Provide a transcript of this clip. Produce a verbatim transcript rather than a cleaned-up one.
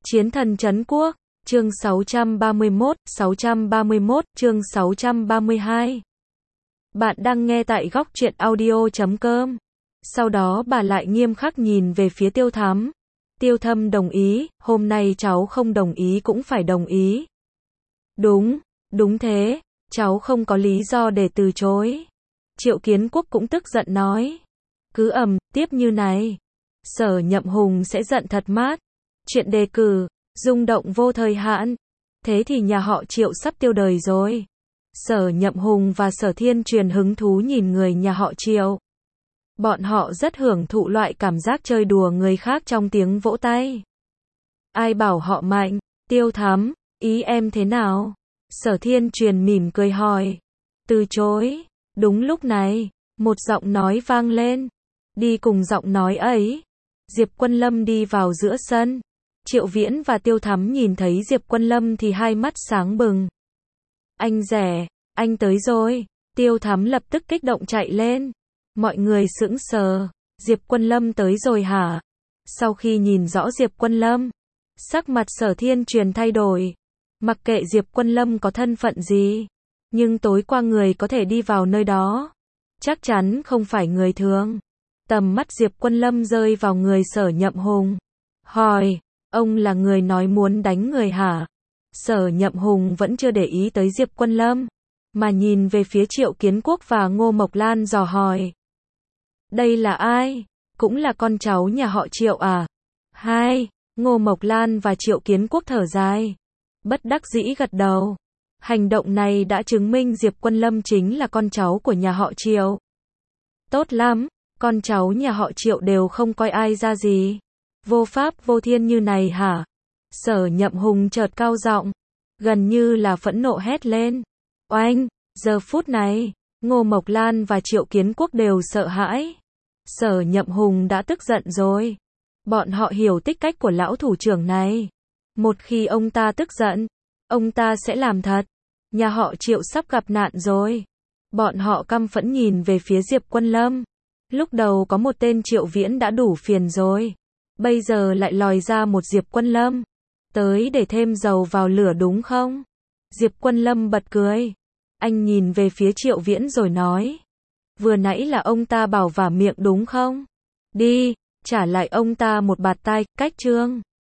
Chiến thần trấn quốc, chương sáu trăm ba mươi mốt, sáu trăm ba mươi mốt, chương sáu trăm ba mươi hai. Bạn đang nghe tại góc truyện audio chấm com. Sau đó bà lại nghiêm khắc nhìn về phía Tiêu Thắm. Tiêu Thâm đồng ý, hôm nay cháu không đồng ý cũng phải đồng ý. Đúng, đúng thế, cháu không có lý do để từ chối. Triệu Kiến Quốc cũng tức giận nói. Cứ ầm, tiếp như này. Sở Nhậm Hùng sẽ giận thật mát. Chuyện đề cử, rung động vô thời hạn. Thế thì nhà họ Triệu sắp tiêu đời rồi. Sở Nhậm Hùng và Sở Thiên Truyền hứng thú nhìn người nhà họ Triệu. Bọn họ rất hưởng thụ loại cảm giác chơi đùa người khác trong tiếng vỗ tay. Ai bảo họ mạnh? Tiêu Thắm, ý em thế nào? Sở Thiên Truyền mỉm cười hỏi. Từ chối. Đúng lúc này, một giọng nói vang lên. Đi cùng giọng nói ấy. Diệp Quân Lâm đi vào giữa sân. Triệu Viễn và Tiêu Thắm nhìn thấy Diệp Quân Lâm thì hai mắt sáng bừng. Anh rẻ, anh tới rồi. Tiêu Thắm lập tức kích động chạy lên. Mọi người sững sờ. Diệp Quân Lâm tới rồi hả? Sau khi nhìn rõ Diệp Quân Lâm, sắc mặt Sở Thiên Truyền thay đổi. Mặc kệ Diệp Quân Lâm có thân phận gì, nhưng tối qua người có thể đi vào nơi đó, chắc chắn không phải người thường. Tầm mắt Diệp Quân Lâm rơi vào người Sở Nhậm Hùng. Hỏi, ông là người nói muốn đánh người hả? Sở Nhậm Hùng vẫn chưa để ý tới Diệp Quân Lâm, mà nhìn về phía Triệu Kiến Quốc và Ngô Mộc Lan dò hỏi. Đây là ai? Cũng là con cháu nhà họ Triệu à? Hai, Ngô Mộc Lan và Triệu Kiến Quốc thở dài. Bất đắc dĩ gật đầu. Hành động này đã chứng minh Diệp Quân Lâm chính là con cháu của nhà họ Triệu. Tốt lắm, con cháu nhà họ Triệu đều không coi ai ra gì. Vô pháp vô thiên như này hả? Sở Nhậm Hùng chợt cao giọng, gần như là phẫn nộ hét lên. Oanh, giờ phút này, Ngô Mộc Lan và Triệu Kiến Quốc đều sợ hãi. Sở Nhậm Hùng đã tức giận rồi. Bọn họ hiểu tích cách của lão thủ trưởng này. Một khi ông ta tức giận, ông ta sẽ làm thật. Nhà họ Triệu sắp gặp nạn rồi. Bọn họ căm phẫn nhìn về phía Diệp Quân Lâm. Lúc đầu có một tên Triệu Viễn đã đủ phiền rồi. Bây giờ lại lòi ra một Diệp Quân Lâm. Tới để thêm dầu vào lửa đúng không? Diệp Quân Lâm bật cười. Anh nhìn về phía Triệu Viễn rồi nói. Vừa nãy là ông ta bảo vả miệng đúng không? Đi, trả lại ông ta một bạt tai, cách trương.